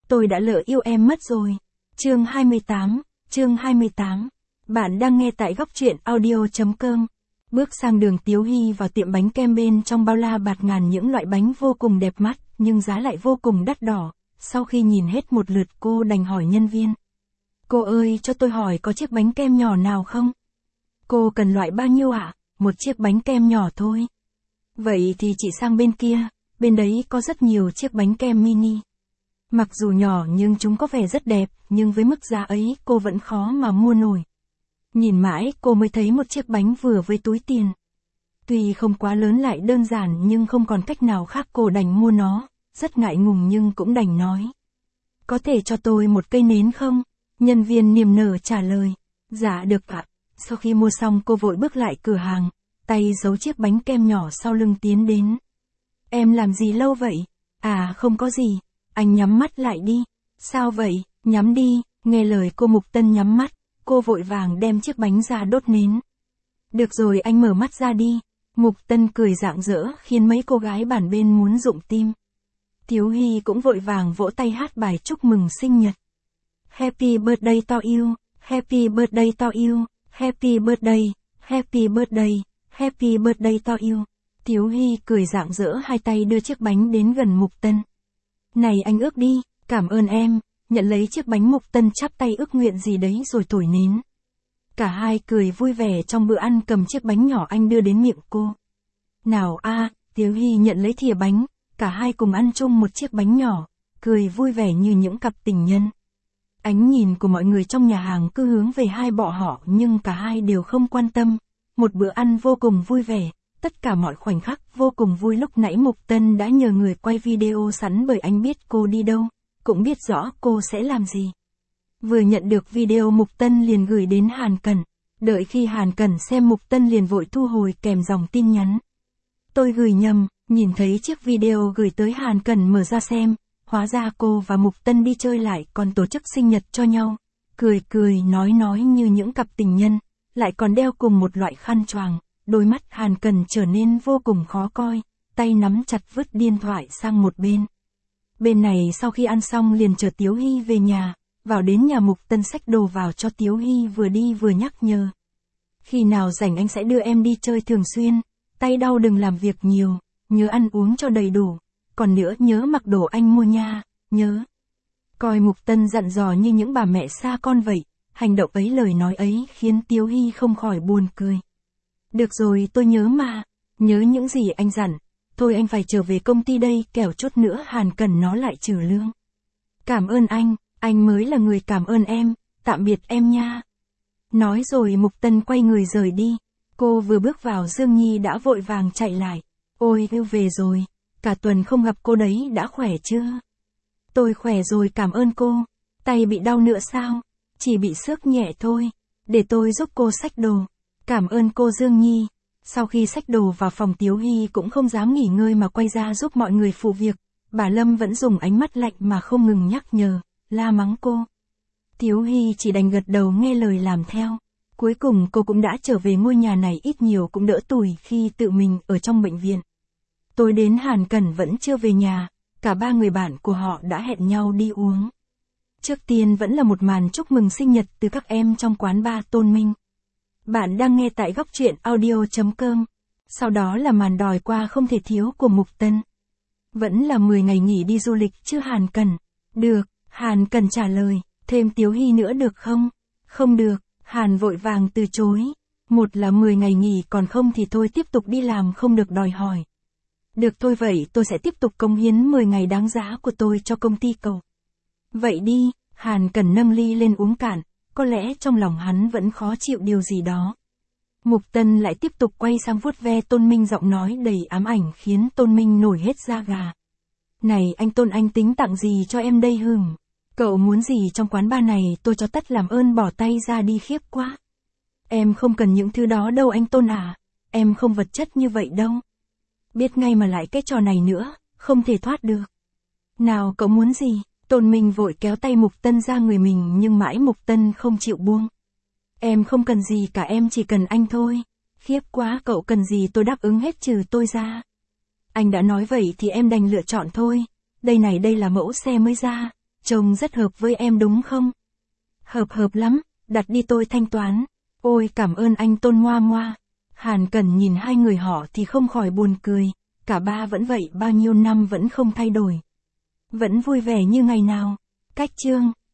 Tôi đã lỡ yêu em mất rồi. Chương 28. Bạn đang nghe tại góc truyện audio.com. Bước sang đường, Tiếu Hy vào tiệm bánh kem, bên trong bao la bạt ngàn những loại bánh vô cùng đẹp mắt, nhưng giá lại vô cùng đắt đỏ. Sau khi nhìn hết một lượt, cô đành hỏi nhân viên. Cô ơi, cho tôi hỏi có chiếc bánh kem nhỏ nào không? Cô cần loại bao nhiêu ạ? Một chiếc bánh kem nhỏ thôi. Vậy thì chị sang bên kia, bên đấy có rất nhiều chiếc bánh kem mini. Mặc dù nhỏ nhưng chúng có vẻ rất đẹp, nhưng với mức giá ấy cô vẫn khó mà mua nổi. Nhìn mãi cô mới thấy một chiếc bánh vừa với túi tiền. Tuy không quá lớn lại đơn giản nhưng không còn cách nào khác, cô đành mua nó, rất ngại ngùng nhưng cũng đành nói. Có thể cho tôi một cây nến không? Nhân viên niềm nở trả lời. Dạ được ạ. Sau khi mua xong cô vội bước lại cửa hàng, tay giấu chiếc bánh kem nhỏ sau lưng tiến đến. Em làm gì lâu vậy? À không có gì. Anh nhắm mắt lại đi. Sao vậy? Nhắm đi. Nghe lời cô, Mục Tân nhắm mắt. Cô vội vàng đem chiếc bánh ra đốt nến. Được rồi, anh mở mắt ra đi. Mục Tân cười rạng rỡ khiến mấy cô gái bàn bên muốn rụng tim. Tiếu Hy cũng vội vàng vỗ tay hát bài chúc mừng sinh nhật. Happy birthday to you, happy birthday to you, happy birthday, happy birthday, happy birthday to you. Tiếu Hy cười rạng rỡ, hai tay đưa chiếc bánh đến gần Mục Tân. Này anh ước đi, cảm ơn em. Nhận lấy chiếc bánh, Mục Tân chắp tay ước nguyện gì đấy rồi thổi nến. Cả hai cười vui vẻ trong bữa ăn, cầm chiếc bánh nhỏ anh đưa đến miệng cô. Nào Tiếu Hy nhận lấy thìa bánh, cả hai cùng ăn chung một chiếc bánh nhỏ, cười vui vẻ như những cặp tình nhân. Ánh nhìn của mọi người trong nhà hàng cứ hướng về hai bọn họ nhưng cả hai đều không quan tâm. Một bữa ăn vô cùng vui vẻ, tất cả mọi khoảnh khắc vô cùng vui. Lúc nãy Mục Tân đã nhờ người quay video sẵn bởi anh biết cô đi đâu, cũng biết rõ cô sẽ làm gì. Vừa nhận được video, Mục Tân liền gửi đến Hàn Cẩn. Đợi khi Hàn Cẩn xem, Mục Tân liền vội thu hồi kèm dòng tin nhắn. Tôi gửi nhầm. Nhìn thấy chiếc video gửi tới, Hàn Cẩn mở ra xem. Hóa ra cô và Mục Tân đi chơi lại còn tổ chức sinh nhật cho nhau. Cười cười nói như những cặp tình nhân, lại còn đeo cùng một loại khăn choàng. Đôi mắt Hàn Cẩn trở nên vô cùng khó coi, tay nắm chặt vứt điện thoại sang một bên. Bên này sau khi ăn xong liền chở Tiếu Hy về nhà. Vào đến nhà, Mục Tân xách đồ vào cho Tiếu Hy, vừa đi vừa nhắc nhở. Khi nào rảnh anh sẽ đưa em đi chơi thường xuyên. Tay đau đừng làm việc nhiều, nhớ ăn uống cho đầy đủ. Còn nữa nhớ mặc đồ anh mua nha, nhớ. Coi Mục Tân dặn dò như những bà mẹ xa con vậy. Hành động ấy, lời nói ấy khiến Tiếu Hy không khỏi buồn cười. Được rồi, tôi nhớ mà. Nhớ những gì anh dặn. Thôi anh phải trở về công ty đây, kẻo chút nữa Hàn Cẩn nó lại trừ lương. Cảm ơn anh mới là người cảm ơn em. Tạm biệt em nha. Nói rồi Mục Tân quay người rời đi. Cô vừa bước vào, Dương Nhi đã vội vàng chạy lại. Ôi yêu về rồi. Cả tuần không gặp cô đấy, đã khỏe chưa? Tôi khỏe rồi, cảm ơn cô. Tay bị đau nữa sao? Chỉ bị xước nhẹ thôi. Để tôi giúp cô xách đồ. Cảm ơn cô Dương Nhi. Sau khi xách đồ vào phòng, Tiếu Hy cũng không dám nghỉ ngơi mà quay ra giúp mọi người phụ việc. Bà Lâm vẫn dùng ánh mắt lạnh mà không ngừng nhắc nhở, la mắng cô. Tiếu Hy chỉ đành gật đầu nghe lời làm theo. Cuối cùng cô cũng đã trở về ngôi nhà này, ít nhiều cũng đỡ tủi khi tự mình ở trong bệnh viện. Tối đến, Hàn Cẩn vẫn chưa về nhà, cả ba người bạn của họ đã hẹn nhau đi uống. Trước tiên vẫn là một màn chúc mừng sinh nhật từ các em trong quán bar Tôn Minh. Bạn đang nghe tại góc truyện audio.com. Sau đó là màn đòi qua không thể thiếu của Mục Tân. Vẫn là 10 ngày nghỉ đi du lịch chứ Hàn Cẩn? Được, Hàn Cẩn trả lời. Thêm Tiếu Hy nữa được không? Không được, Hàn vội vàng từ chối. Một là 10 ngày nghỉ, còn không thì thôi tiếp tục đi làm, không được đòi hỏi. Được thôi, vậy tôi sẽ tiếp tục cống hiến 10 ngày đáng giá của tôi cho công ty cậu. Vậy đi, Hàn Cẩn nâng ly lên uống cạn, có lẽ trong lòng hắn vẫn khó chịu điều gì đó. Mục Tân lại tiếp tục quay sang vuốt ve Tôn Minh, giọng nói đầy ám ảnh khiến Tôn Minh nổi hết da gà. Này anh Tôn, anh tính tặng gì cho em đây hửng? Cậu muốn gì trong quán bar này tôi cho tất làm ơn bỏ tay ra đi, khiếp quá. Em không cần những thứ đó đâu anh Tôn à, em không vật chất như vậy đâu. Biết ngay mà lại cái trò này nữa, không thể thoát được. Nào cậu muốn gì? Tôn Minh vội kéo tay Mục Tân ra người mình nhưng mãi Mục Tân không chịu buông. Em không cần gì cả, em chỉ cần anh thôi. Khiếp quá, cậu cần gì tôi đáp ứng hết trừ tôi ra. Anh đã nói vậy thì em đành lựa chọn thôi. Đây là mẫu xe mới ra. Trông rất hợp với em đúng không? Hợp lắm, đặt đi tôi thanh toán. Ôi cảm ơn anh Tôn Ngoa Ngoa. Hàn Cẩn nhìn hai người họ thì không khỏi buồn cười, cả ba vẫn vậy bao nhiêu năm vẫn không thay đổi. Vẫn vui vẻ như ngày nào. Cách chương